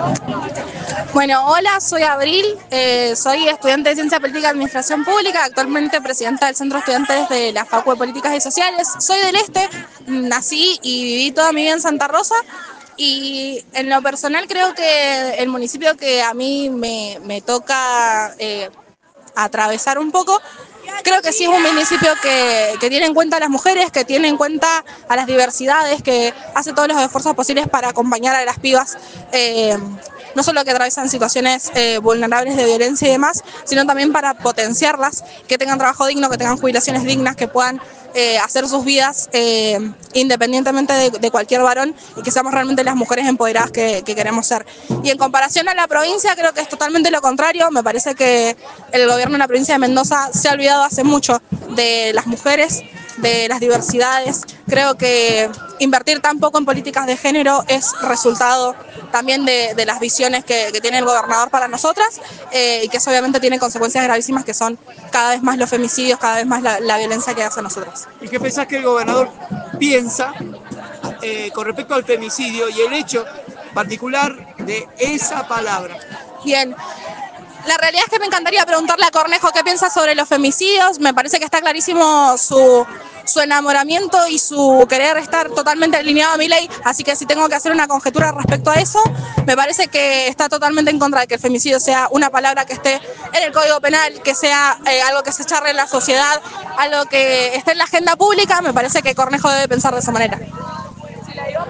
Bueno, hola, soy Abril, soy estudiante de Ciencia Política y Administración Pública, actualmente presidenta del Centro de Estudiantes de la Facu de Políticas y Sociales. Soy del Este, nací y viví toda mi vida en Santa Rosa y en lo personal creo que el municipio que a mí me toca atravesar un poco, creo que sí es un municipio que tiene en cuenta a las mujeres, que tiene en cuenta a las diversidades, que hace todos los esfuerzos posibles para acompañar a las pibas, no solo que atraviesan situaciones vulnerables de violencia y demás, sino también para potenciarlas, que tengan trabajo digno, que tengan jubilaciones dignas, que puedan hacer sus vidas independientemente de cualquier varón y que seamos realmente las mujeres empoderadas que queremos ser. Y en comparación a la provincia creo que es totalmente lo contrario, me parece que el gobierno de la provincia de Mendoza se ha olvidado hace mucho de las mujeres, de las diversidades. Creo que invertir tan poco en políticas de género es resultado también de las visiones que tiene el gobernador para nosotras y que eso obviamente tiene consecuencias gravísimas que son cada vez más los femicidios, cada vez más la violencia que hace a nosotros. ¿Y qué pensás que el gobernador piensa con respecto al femicidio y el hecho particular de esa palabra? Bien, la realidad es que me encantaría preguntarle a Cornejo qué piensa sobre los femicidios. Me parece que está clarísimo su enamoramiento y su querer estar totalmente alineado a mi ley, así que si tengo que hacer una conjetura respecto a eso, me parece que está totalmente en contra de que el femicidio sea una palabra que esté en el Código Penal, que sea algo que se charle en la sociedad, algo que esté en la agenda pública. Me parece que Cornejo debe pensar de esa manera.